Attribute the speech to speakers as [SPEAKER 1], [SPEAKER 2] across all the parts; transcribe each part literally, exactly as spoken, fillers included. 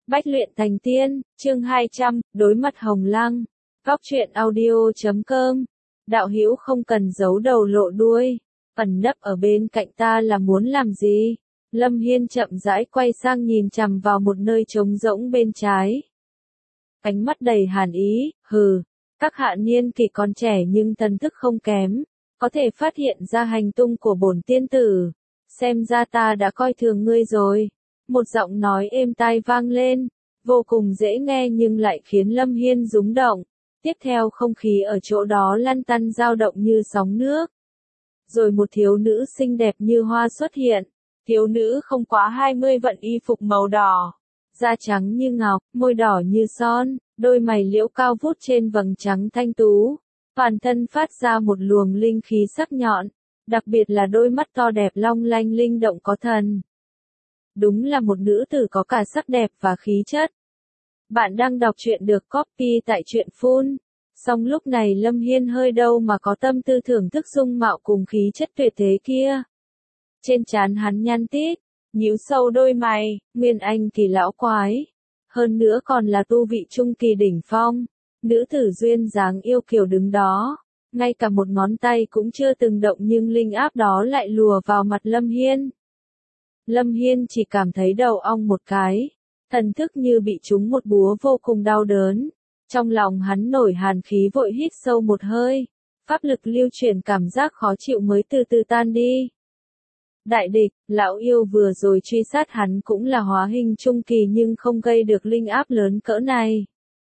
[SPEAKER 1] Bách luyện thành tiên, chương hai trăm, đối mặt Hồng Lăng. Góc truyện audio chấm com. Đạo hữu không cần giấu đầu lộ đuôi, ẩn nấp ở bên cạnh ta là muốn làm gì? Lâm Hiên chậm rãi quay sang nhìn chằm vào một nơi trống rỗng bên trái. Ánh mắt đầy hàn ý, hừ, các hạ niên kỷ còn trẻ nhưng thần thức không kém, có thể phát hiện ra hành tung của bổn tiên tử. Xem ra ta đã coi thường ngươi rồi. Một giọng nói êm tai vang lên, vô cùng dễ nghe nhưng lại khiến Lâm Hiên rúng động. Tiếp theo không khí ở chỗ đó lăn tăn dao động như sóng nước. Rồi một thiếu nữ xinh đẹp như hoa xuất hiện. Thiếu nữ không quá hai mươi vận y phục màu đỏ, da trắng như ngọc, môi đỏ như son, đôi mày liễu cao vút trên vầng trắng thanh tú. Toàn thân phát ra một luồng linh khí sắc nhọn, đặc biệt là đôi mắt to đẹp long lanh linh động có thần. Đúng là một nữ tử có cả sắc đẹp và khí chất. Bạn đang đọc truyện được copy tại truyện phun. Song lúc này Lâm Hiên hơi đâu mà có tâm tư thưởng thức dung mạo cùng khí chất tuyệt thế kia. Trên trán hắn nhăn tít, nhíu sâu đôi mày, nguyên anh kỳ lão quái. Hơn nữa còn là tu vị trung kỳ đỉnh phong. Nữ tử duyên dáng yêu kiều đứng đó. Ngay cả một ngón tay cũng chưa từng động nhưng linh áp đó lại lùa vào mặt Lâm Hiên. Lâm Hiên chỉ cảm thấy đầu ong một cái, thần thức như bị trúng một búa vô cùng đau đớn. Trong lòng hắn nổi hàn khí vội hít sâu một hơi, pháp lực lưu chuyển cảm giác khó chịu mới từ từ tan đi. Đại địch, lão yêu vừa rồi truy sát hắn cũng là hóa hình trung kỳ nhưng không gây được linh áp lớn cỡ này.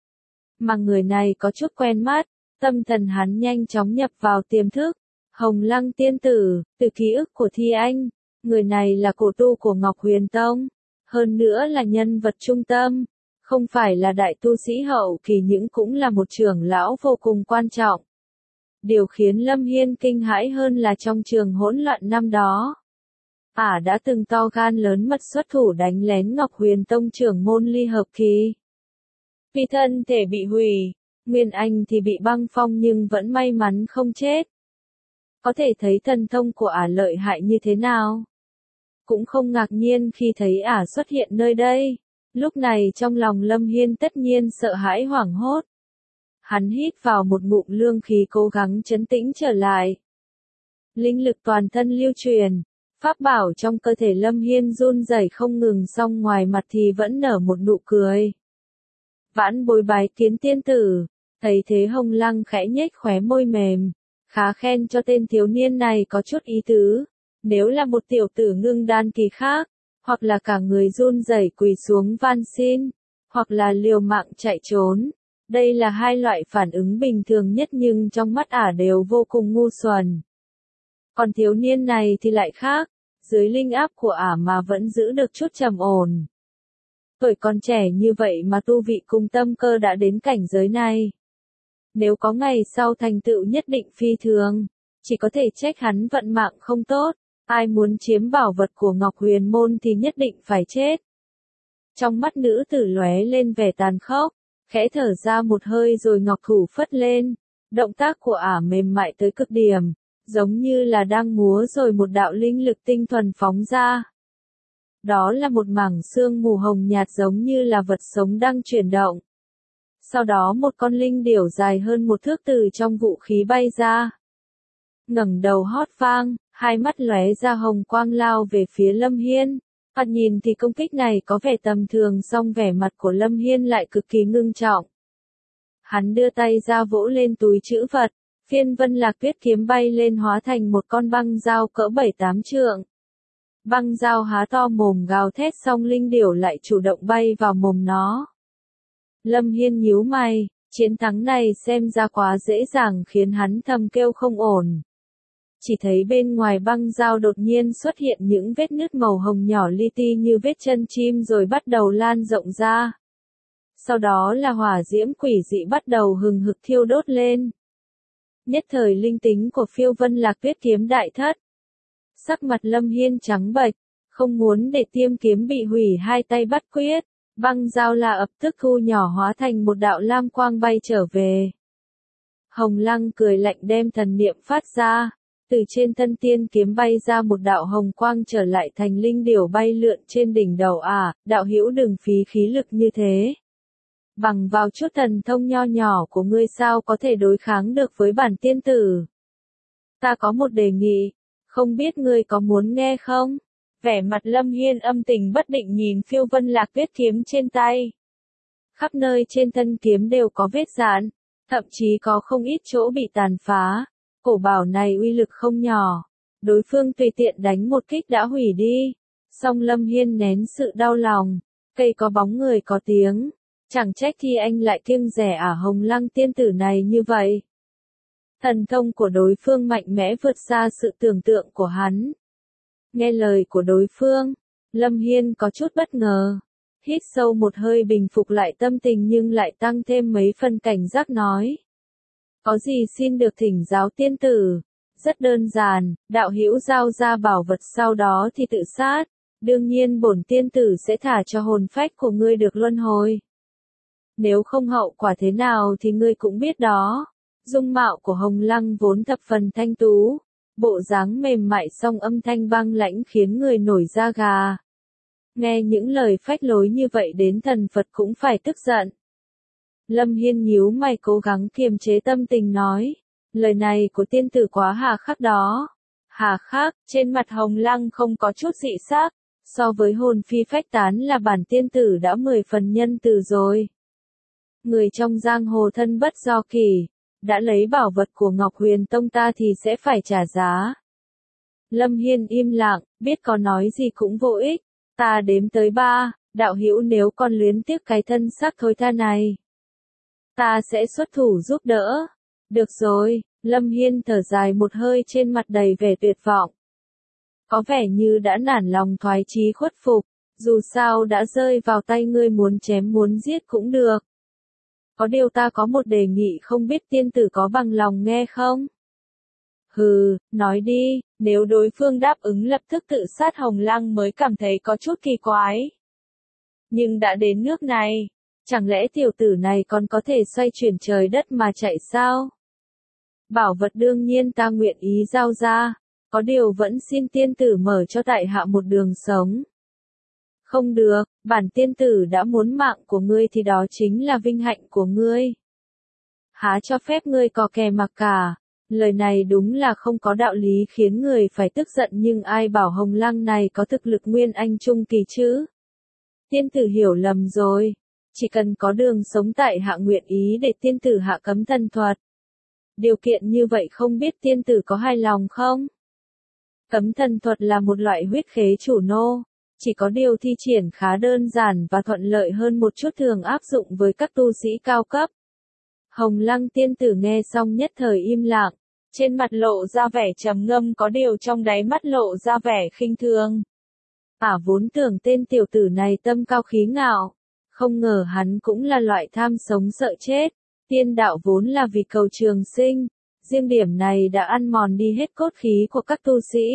[SPEAKER 1] Mà người này có chút quen mắt, tâm thần hắn nhanh chóng nhập vào tiềm thức. Hồng Lăng tiên tử, từ ký ức của Thi Anh. Người này là cổ tu của Ngọc Huyền Tông, hơn nữa là nhân vật trung tâm, không phải là đại tu sĩ hậu kỳ nhưng cũng là một trưởng lão vô cùng quan trọng. Điều khiến Lâm Hiên kinh hãi hơn là trong trường hỗn loạn năm đó, ả đã từng to gan lớn mật xuất thủ đánh lén Ngọc Huyền Tông trưởng môn ly hợp kỳ. Vì thân thể bị hủy, nguyên anh thì bị băng phong nhưng vẫn may mắn không chết. Có thể thấy thần thông của ả lợi hại như thế nào. Cũng không ngạc nhiên khi thấy ả xuất hiện nơi đây. Lúc này trong lòng Lâm Hiên tất nhiên sợ hãi hoảng hốt. Hắn hít vào một ngụm lương khí cố gắng trấn tĩnh trở lại. Linh lực toàn thân lưu truyền, pháp bảo trong cơ thể Lâm Hiên run rẩy không ngừng song ngoài mặt thì vẫn nở một nụ cười. Vãn bối bái kiến tiên tử, thấy thế Hồng Lăng khẽ nhếch khóe môi mềm, khá khen cho tên thiếu niên này có chút ý tứ. Nếu là một tiểu tử ngưng đan kỳ khác, hoặc là cả người run rẩy quỳ xuống van xin, hoặc là liều mạng chạy trốn. Đây là hai loại phản ứng bình thường nhất nhưng trong mắt ả đều vô cùng ngu xuẩn. Còn thiếu niên này thì lại khác, dưới linh áp của ả mà vẫn giữ được chút trầm ổn. Tuổi còn trẻ như vậy mà tu vị cùng tâm cơ đã đến cảnh giới này. Nếu có ngày sau thành tựu nhất định phi thường, chỉ có thể trách hắn vận mạng không tốt. Ai muốn chiếm bảo vật của Ngọc Huyền Môn thì nhất định phải chết. Trong mắt nữ tử lóe lên vẻ tàn khốc, khẽ thở ra một hơi rồi ngọc thủ phất lên. Động tác của ả mềm mại tới cực điểm, giống như là đang múa rồi một đạo linh lực tinh thuần phóng ra. Đó là một mảng sương mù hồng nhạt giống như là vật sống đang chuyển động. Sau đó một con linh điểu dài hơn một thước từ trong vũ khí bay ra. Ngẩng đầu hót vang, hai mắt lóe ra hồng quang lao về phía Lâm Hiên. Thoạt nhìn thì công kích này có vẻ tầm thường song vẻ mặt của Lâm Hiên lại cực kỳ ngưng trọng. Hắn đưa tay ra vỗ lên túi trữ vật, phiên vân lạc tuyết kiếm bay lên hóa thành một con băng dao cỡ bảy tám trượng. Băng dao há to mồm gào thét song linh điểu lại chủ động bay vào mồm nó. Lâm Hiên nhíu mày, chiến thắng này xem ra quá dễ dàng khiến hắn thầm kêu không ổn. Chỉ thấy bên ngoài băng dao đột nhiên xuất hiện những vết nứt màu hồng nhỏ li ti như vết chân chim rồi bắt đầu lan rộng ra. Sau đó là hỏa diễm quỷ dị bắt đầu hừng hực thiêu đốt lên. Nhất thời linh tính của phiêu vân lạc tuyết kiếm đại thất. Sắc mặt Lâm Hiên trắng bệch, không muốn để tiêm kiếm bị hủy hai tay bắt quyết. Băng dao là ập tức thu nhỏ hóa thành một đạo lam quang bay trở về. Hồng Lăng cười lạnh đem thần niệm phát ra. Từ trên thân tiên kiếm bay ra một đạo hồng quang trở lại thành linh điểu bay lượn trên đỉnh đầu à, đạo hữu đừng phí khí lực như thế. Bằng vào chút thần thông nho nhỏ của ngươi sao có thể đối kháng được với bản tiên tử. Ta có một đề nghị, không biết ngươi có muốn nghe không? Vẻ mặt Lâm Hiên âm tình bất định nhìn phiêu vân lạc tuyết kiếm trên tay. Khắp nơi trên thân kiếm đều có vết rạn, thậm chí có không ít chỗ bị tàn phá. Cổ bảo này uy lực không nhỏ, đối phương tùy tiện đánh một kích đã hủy đi. Song Lâm Hiên nén sự đau lòng, cây có bóng người có tiếng, chẳng trách thì anh lại kiêng rẻ ả Hồng Lăng tiên tử này như vậy. Thần thông của đối phương mạnh mẽ vượt xa sự tưởng tượng của hắn. Nghe lời của đối phương, Lâm Hiên có chút bất ngờ, hít sâu một hơi bình phục lại tâm tình nhưng lại tăng thêm mấy phần cảnh giác nói. Có gì xin được thỉnh giáo tiên tử, rất đơn giản, đạo hữu giao ra bảo vật sau đó thì tự sát, đương nhiên bổn tiên tử sẽ thả cho hồn phách của ngươi được luân hồi. Nếu không hậu quả thế nào thì ngươi cũng biết đó. Dung mạo của Hồng Lăng vốn thập phần thanh tú, bộ dáng mềm mại song âm thanh băng lãnh khiến người nổi da gà. Nghe những lời phách lối như vậy đến thần Phật cũng phải tức giận. Lâm Hiên nhíu mày cố gắng kiềm chế tâm tình nói, lời này của tiên tử quá hà khắc đó. Hà khắc, trên mặt Hồng Lăng không có chút dị sắc, so với hồn phi phách tán là bản tiên tử đã mười phần nhân từ rồi. Người trong giang hồ thân bất do kỳ, đã lấy bảo vật của Ngọc Huyền Tông ta thì sẽ phải trả giá. Lâm Hiên im lặng, biết có nói gì cũng vô ích, ta đếm tới ba, đạo hữu nếu còn luyến tiếc cái thân xác thối tha này. Ta sẽ xuất thủ giúp đỡ. Được rồi, Lâm Hiên thở dài một hơi trên mặt đầy vẻ tuyệt vọng. Có vẻ như đã nản lòng thoái chí khuất phục, dù sao đã rơi vào tay ngươi muốn chém muốn giết cũng được. Có điều ta có một đề nghị không biết tiên tử có bằng lòng nghe không? Hừ, nói đi, nếu đối phương đáp ứng lập tức tự sát Hồng Lăng mới cảm thấy có chút kỳ quái. Nhưng đã đến nước này, chẳng lẽ tiểu tử này còn có thể xoay chuyển trời đất mà chạy sao? Bảo vật đương nhiên ta nguyện ý giao ra, có điều vẫn xin tiên tử mở cho tại hạ một đường sống. Không được, bản tiên tử đã muốn mạng của ngươi thì đó chính là vinh hạnh của ngươi. Há cho phép ngươi có kè mặc cả, lời này đúng là không có đạo lý khiến người phải tức giận nhưng ai bảo Hồng Lăng này có thực lực nguyên anh trung kỳ chứ? Tiên tử hiểu lầm rồi, chỉ cần có đường sống tại hạ nguyện ý để tiên tử hạ cấm thần thuật. Điều kiện như vậy không biết tiên tử có hài lòng không? Cấm thần thuật là một loại huyết khế chủ nô. Chỉ có điều thi triển khá đơn giản và thuận lợi hơn một chút thường áp dụng với các tu sĩ cao cấp. Hồng Lăng tiên tử nghe xong nhất thời im lặng, trên mặt lộ ra vẻ trầm ngâm có điều trong đáy mắt lộ ra vẻ khinh thường. Ả vốn tưởng tên tiểu tử này tâm cao khí ngạo, không ngờ hắn cũng là loại tham sống sợ chết, tiên đạo vốn là vì cầu trường sinh, riêng điểm này đã ăn mòn đi hết cốt khí của các tu sĩ.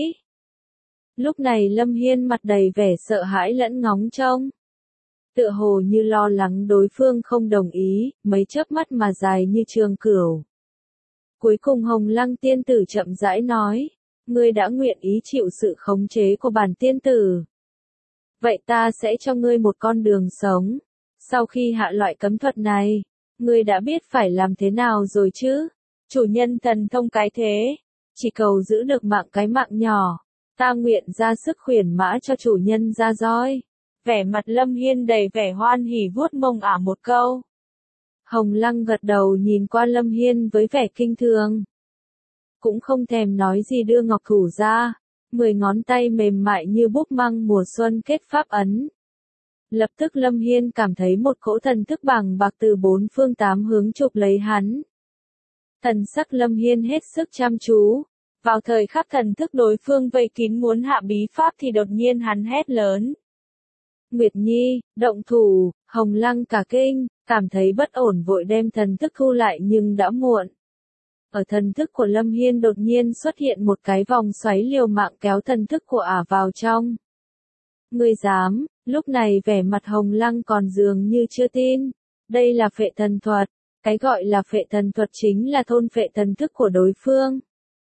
[SPEAKER 1] Lúc này Lâm Hiên mặt đầy vẻ sợ hãi lẫn ngóng trông. Tựa hồ như lo lắng đối phương không đồng ý, mấy chớp mắt mà dài như trường cửu. Cuối cùng Hồng Lăng tiên tử chậm rãi nói, ngươi đã nguyện ý chịu sự khống chế của bản tiên tử. Vậy ta sẽ cho ngươi một con đường sống. Sau khi hạ loại cấm thuật này, ngươi đã biết phải làm thế nào rồi chứ? Chủ nhân thần thông cái thế, chỉ cầu giữ được mạng cái mạng nhỏ. Ta nguyện ra sức khuyển mã cho chủ nhân ra roi. Vẻ mặt Lâm Hiên đầy vẻ hoan hỉ vuốt mông ả một câu. Hồng Lăng gật đầu nhìn qua Lâm Hiên với vẻ kinh thường. Cũng không thèm nói gì đưa ngọc thủ ra. Mười ngón tay mềm mại như búp măng mùa xuân kết pháp ấn. Lập tức Lâm Hiên cảm thấy một cỗ thần thức bằng bạc từ bốn phương tám hướng chụp lấy hắn. Thần sắc Lâm Hiên hết sức chăm chú. Vào thời khắc thần thức đối phương vây kín muốn hạ bí pháp thì đột nhiên hắn hét lớn. Nguyệt Nhi, động thủ, Hồng Lăng cả kinh, cảm thấy bất ổn vội đem thần thức thu lại nhưng đã muộn. Ở thần thức của Lâm Hiên đột nhiên xuất hiện một cái vòng xoáy liều mạng kéo thần thức của ả vào trong. Ngươi dám, lúc này vẻ mặt Hồng Lăng còn dường như chưa tin. Đây là phệ thần thuật, cái gọi là phệ thần thuật chính là thôn phệ thần thức của đối phương.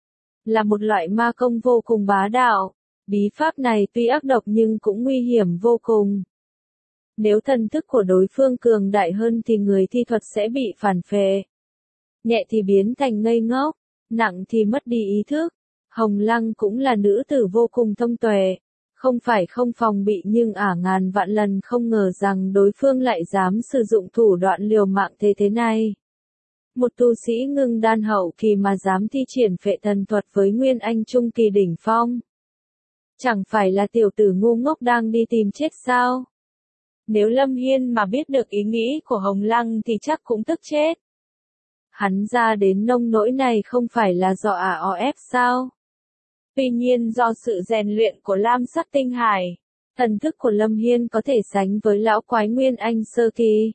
[SPEAKER 1] là một loại ma công vô cùng bá đạo. Bí pháp này tuy ác độc nhưng cũng nguy hiểm vô cùng. Nếu thần thức của đối phương cường đại hơn thì người thi thuật sẽ bị phản phệ. Nhẹ thì biến thành ngây ngốc, nặng thì mất đi ý thức. Hồng Lăng cũng là nữ tử vô cùng thông tuệ. Không phải không phòng bị nhưng ả ngàn vạn lần không ngờ rằng đối phương lại dám sử dụng thủ đoạn liều mạng thế thế này. Một tu sĩ ngưng đan hậu kỳ mà dám thi triển phệ thần thuật với Nguyên Anh trung kỳ đỉnh phong. Chẳng phải là tiểu tử ngu ngốc đang đi tìm chết sao? Nếu Lâm Hiên mà biết được ý nghĩ của Hồng Lăng thì chắc cũng tức chết. Hắn ra đến nông nỗi này không phải là do ả o ép sao? Tuy nhiên do sự rèn luyện của Lam Sắc Tinh Hải, thần thức của Lâm Hiên có thể sánh với lão quái Nguyên Anh sơ kỳ.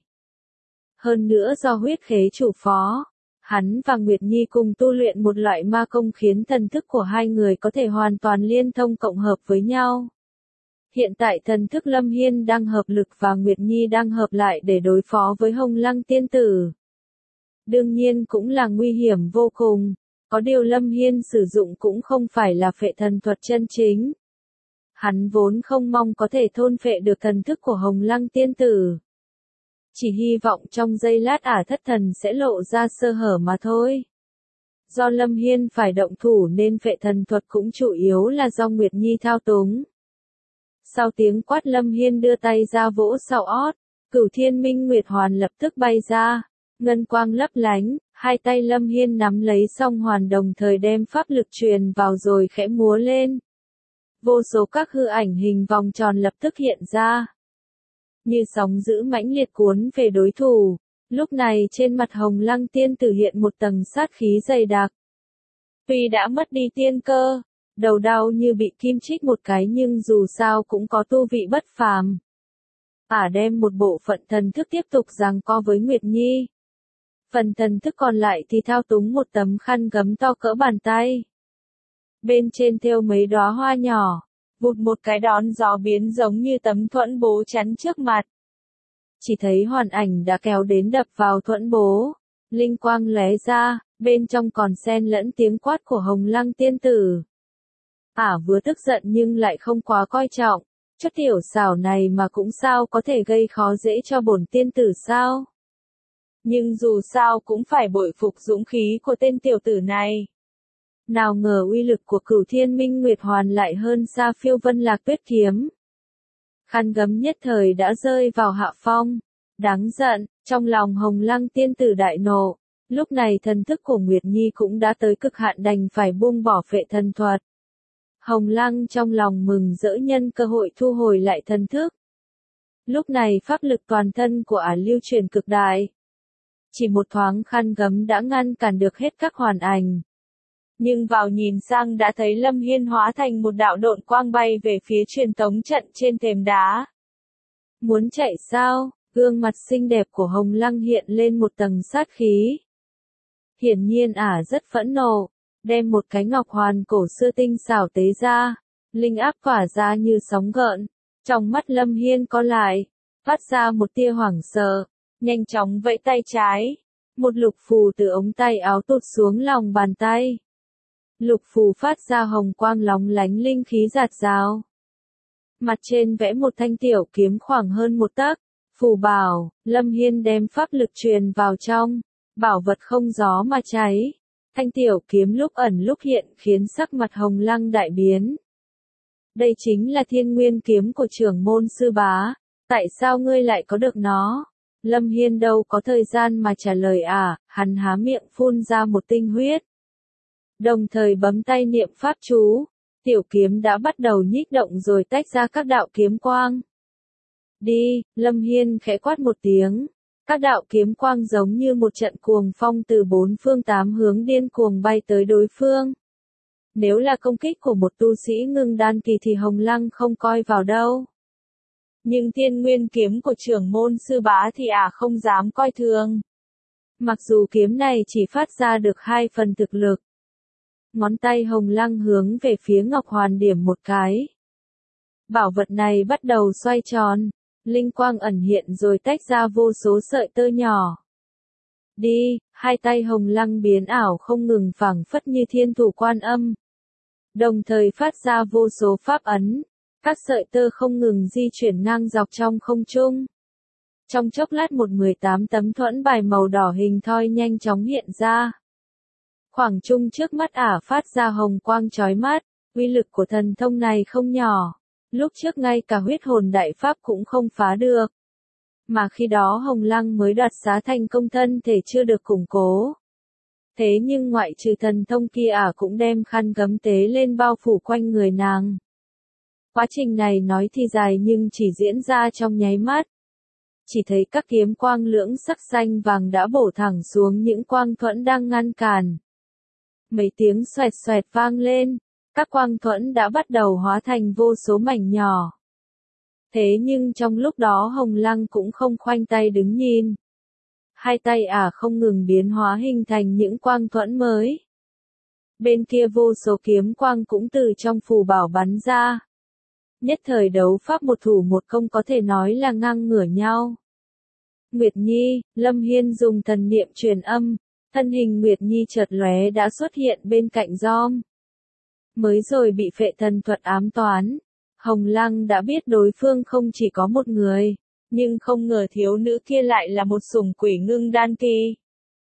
[SPEAKER 1] Hơn nữa do huyết khế chủ phó, hắn và Nguyệt Nhi cùng tu luyện một loại ma công khiến thần thức của hai người có thể hoàn toàn liên thông cộng hợp với nhau. Hiện tại thần thức Lâm Hiên đang hợp lực và Nguyệt Nhi đang hợp lại để đối phó với Hồng Lăng tiên tử. Đương nhiên cũng là nguy hiểm vô cùng, có điều Lâm Hiên sử dụng cũng không phải là phệ thần thuật chân chính. Hắn vốn không mong có thể thôn phệ được thần thức của Hồng Lăng tiên tử. Chỉ hy vọng trong giây lát ả thất thần sẽ lộ ra sơ hở mà thôi. Do Lâm Hiên phải động thủ nên phệ thần thuật cũng chủ yếu là do Nguyệt Nhi thao túng. Sau tiếng quát Lâm Hiên đưa tay ra vỗ sau ót, Cửu Thiên Minh Nguyệt Hoàn lập tức bay ra, ngân quang lấp lánh, hai tay Lâm Hiên nắm lấy song hoàn đồng thời đem pháp lực truyền vào rồi khẽ múa lên. Vô số các hư ảnh hình vòng tròn lập tức hiện ra. Như sóng dữ mãnh liệt cuốn về đối thủ, lúc này trên mặt Hồng Lăng tiên tử hiện một tầng sát khí dày đặc. Tuy đã mất đi tiên cơ, đầu đau như bị kim chích một cái nhưng dù sao cũng có tu vị bất phàm. Ả đem một bộ phận thần thức tiếp tục giằng co với Nguyệt Nhi. Phần thần thức còn lại thì thao túng một tấm khăn gấm to cỡ bàn tay. Bên trên thêu mấy đóa hoa nhỏ, vụt một cái đón gió biến giống như tấm thuẫn bố chắn trước mặt. Chỉ thấy hoàn ảnh đã kéo đến đập vào thuẫn bố, linh quang lóe ra, bên trong còn xen lẫn tiếng quát của Hồng Lăng tiên tử. Ả vừa tức giận nhưng lại không quá coi trọng, chút tiểu xảo này mà cũng sao có thể gây khó dễ cho bổn tiên tử sao? Nhưng dù sao cũng phải bội phục dũng khí của tên tiểu tử này. Nào ngờ uy lực của Cửu Thiên Minh Nguyệt Hoàn lại hơn xa Phiêu Vân Lạc Tuyết kiếm. Khăn gấm nhất thời đã rơi vào hạ phong. Đáng giận, trong lòng Hồng Lăng tiên tử đại nộ. Lúc này thần thức của Nguyệt Nhi cũng đã tới cực hạn đành phải buông bỏ phệ thần thuật. Hồng Lăng trong lòng mừng rỡ nhân cơ hội thu hồi lại thần thức. Lúc này pháp lực toàn thân của ả lưu truyền cực đại. Chỉ một thoáng khăn gấm đã ngăn cản được hết các hoàn ảnh. Nhưng vào nhìn sang đã thấy Lâm Hiên hóa thành một đạo độn quang bay về phía truyền tống trận trên thềm đá. Muốn chạy sao? Gương mặt xinh đẹp của Hồng Lăng hiện lên một tầng sát khí. Hiển nhiên ả rất phẫn nộ, đem một cái ngọc hoàn cổ xưa tinh xảo tế ra, linh áp tỏa ra như sóng gợn. Trong mắt Lâm Hiên có lại, phát ra một tia hoảng sợ, nhanh chóng vẫy tay trái. Một lục phù từ ống tay áo tụt xuống lòng bàn tay. Lục phù phát ra hồng quang lóng lánh linh khí rạt rào. Mặt trên vẽ một thanh tiểu kiếm khoảng hơn một tấc. Phù bảo, Lâm Hiên đem pháp lực truyền vào trong. Bảo vật không gió mà cháy. Thanh tiểu kiếm lúc ẩn lúc hiện khiến sắc mặt Hồng Lăng đại biến. Đây chính là Thiên Nguyên kiếm của trưởng môn sư bá. Tại sao ngươi lại có được nó? Lâm Hiên đâu có thời gian mà trả lời à, hắn há miệng phun ra một tinh huyết. Đồng thời bấm tay niệm pháp chú, tiểu kiếm đã bắt đầu nhích động rồi tách ra các đạo kiếm quang. Đi, Lâm Hiên khẽ quát một tiếng, các đạo kiếm quang giống như một trận cuồng phong từ bốn phương tám hướng điên cuồng bay tới đối phương. Nếu là công kích của một tu sĩ ngưng đan kỳ thì Hồng Lăng không coi vào đâu. Nhưng Thiên Nguyên kiếm của trưởng môn sư bá thì ả à không dám coi thường. Mặc dù kiếm này chỉ phát ra được hai phần thực lực. Ngón tay Hồng Lăng hướng về phía Ngọc Hoàn điểm một cái. Bảo vật này bắt đầu xoay tròn, linh quang ẩn hiện rồi tách ra vô số sợi tơ nhỏ. đi, hai tay Hồng Lăng biến ảo không ngừng phảng phất như thiên thủ quan âm. Đồng thời phát ra vô số pháp ấn, các sợi tơ không ngừng di chuyển ngang dọc trong không trung. Trong chốc lát một mười tám tấm thuẫn bài màu đỏ hình thoi nhanh chóng hiện ra. Khoảng trung trước mắt ả phát ra hồng quang chói mắt, uy lực của thần thông này không nhỏ. Lúc trước ngay cả huyết hồn đại pháp cũng không phá được. Mà khi đó Hồng Lăng mới đoạt xá thành công thân thể chưa được củng cố. Thế nhưng ngoại trừ thần thông kia ả cũng đem khăn gấm tế lên bao phủ quanh người nàng. Quá trình này nói thì dài nhưng chỉ diễn ra trong nháy mắt. Chỉ thấy các kiếm quang lưỡng sắc xanh vàng đã bổ thẳng xuống những quang thuẫn đang ngăn cản. Mấy tiếng xoẹt xoẹt vang lên, các quang thuẫn đã bắt đầu hóa thành vô số mảnh nhỏ. Thế nhưng trong lúc đó Hồng Lăng cũng không khoanh tay đứng nhìn. Hai tay ả không ngừng biến hóa hình thành những quang thuẫn mới. Bên kia vô số kiếm quang cũng từ trong phù bảo bắn ra. Nhất thời đấu pháp một thủ một công có thể nói là ngang ngửa nhau. Nguyệt Nhi, Lâm Hiên dùng thần niệm truyền âm, thân hình Nguyệt Nhi chợt lóe đã xuất hiện bên cạnh Giom. Mới rồi bị phệ thần thuật ám toán, Hồng Lăng đã biết đối phương không chỉ có một người, nhưng không ngờ thiếu nữ kia lại là một sủng quỷ ngưng đan kỳ.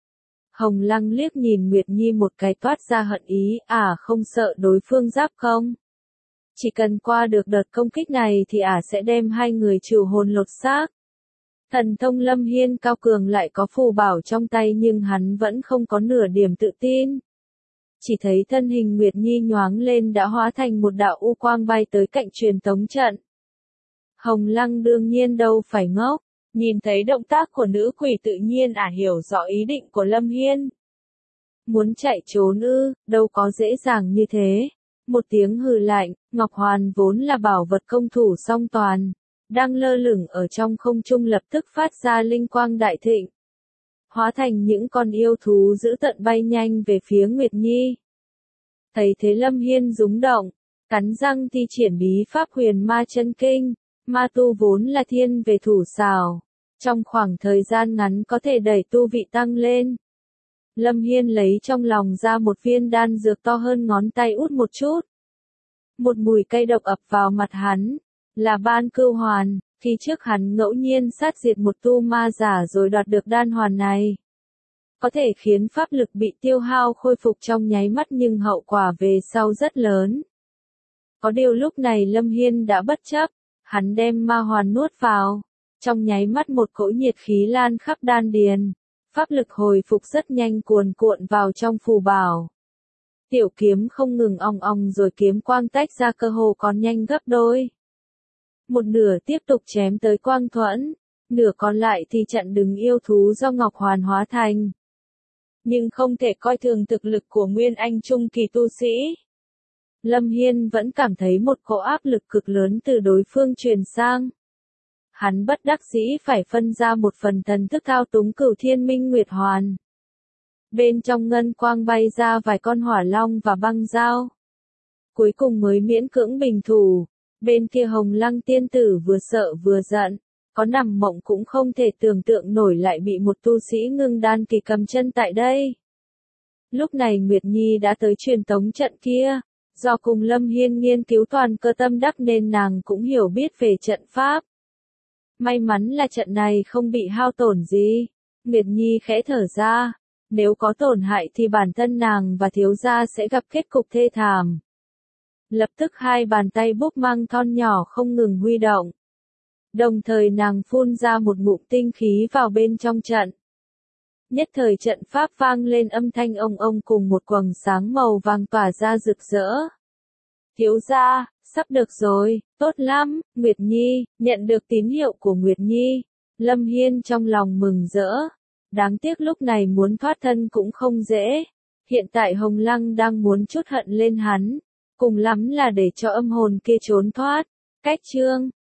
[SPEAKER 1] Hồng Lăng liếc nhìn Nguyệt Nhi một cái toát ra hận ý, ả không sợ đối phương giáp không? Chỉ cần qua được đợt công kích này thì ả sẽ đem hai người trừ hồn lột xác. Thần thông Lâm Hiên cao cường lại có phù bảo trong tay nhưng hắn vẫn không có nửa điểm tự tin. Chỉ thấy thân hình Nguyệt Nhi nhoáng lên đã hóa thành một đạo u quang bay tới cạnh truyền tống trận. Hồng Lăng đương nhiên đâu phải ngốc, nhìn thấy động tác của nữ quỷ tự nhiên ả hiểu rõ ý định của Lâm Hiên. Muốn chạy trốn ư, đâu có dễ dàng như thế. Một tiếng hừ lạnh, Ngọc Hoàn vốn là bảo vật công thủ song toàn, đang lơ lửng ở trong không trung lập tức phát ra linh quang đại thịnh. Hóa thành những con yêu thú dữ tợn bay nhanh về phía Nguyệt Nhi. Thấy thế Lâm Hiên rúng động, cắn răng thi triển bí pháp huyền ma chân kinh, ma tu vốn là thiên về thủ xảo, trong khoảng thời gian ngắn có thể đẩy tu vị tăng lên. Lâm Hiên lấy trong lòng ra một viên đan dược to hơn ngón tay út một chút. Một mùi cây độc ập vào mặt hắn, là ban cưu hoàn, khi trước hắn ngẫu nhiên sát diệt một tu ma giả rồi đoạt được đan hoàn này. Có thể khiến pháp lực bị tiêu hao khôi phục trong nháy mắt nhưng hậu quả về sau rất lớn. Có điều lúc này Lâm Hiên đã bất chấp, hắn đem ma hoàn nuốt vào, trong nháy mắt một cỗ nhiệt khí lan khắp đan điền. Pháp lực hồi phục rất nhanh cuồn cuộn vào trong phù bảo. Tiểu kiếm không ngừng ong ong rồi kiếm quang tách ra cơ hồ còn nhanh gấp đôi. Một nửa tiếp tục chém tới quang thuẫn, nửa còn lại thì chặn đứng yêu thú do Ngọc Hoàn hóa thành. Nhưng không thể coi thường thực lực của Nguyên Anh Trung kỳ tu sĩ. Lâm Hiên vẫn cảm thấy một cỗ áp lực cực lớn từ đối phương truyền sang. Hắn bất đắc dĩ phải phân ra một phần thần thức thao túng Cửu Thiên Minh Nguyệt Hoàn. Bên trong ngân quang bay ra vài con hỏa long và băng dao. Cuối cùng mới miễn cưỡng bình thủ, bên kia Hồng Lăng tiên tử vừa sợ vừa giận, có nằm mộng cũng không thể tưởng tượng nổi lại bị một tu sĩ ngưng đan kỳ cầm chân tại đây. Lúc này Nguyệt Nhi đã tới truyền tống trận kia, do cùng Lâm Hiên nghiên cứu toàn cơ tâm đắc nên nàng cũng hiểu biết về trận pháp. May mắn là trận này không bị hao tổn gì. Nguyệt Nhi khẽ thở ra, nếu có tổn hại thì bản thân nàng và thiếu gia sẽ gặp kết cục thê thảm. Lập tức hai bàn tay búp mang thon nhỏ không ngừng huy động. Đồng thời nàng phun ra một ngụm tinh khí vào bên trong trận. Nhất thời trận pháp vang lên âm thanh ông ông cùng một quầng sáng màu vàng tỏa ra rực rỡ. Thiếu gia, sắp được rồi, tốt lắm, Nguyệt Nhi, nhận được tín hiệu của Nguyệt Nhi. Lâm Hiên trong lòng mừng rỡ. Đáng tiếc lúc này muốn thoát thân cũng không dễ. Hiện tại Hồng Lăng đang muốn chút hận lên hắn. Cùng lắm là để cho âm hồn kia trốn thoát. Cách chương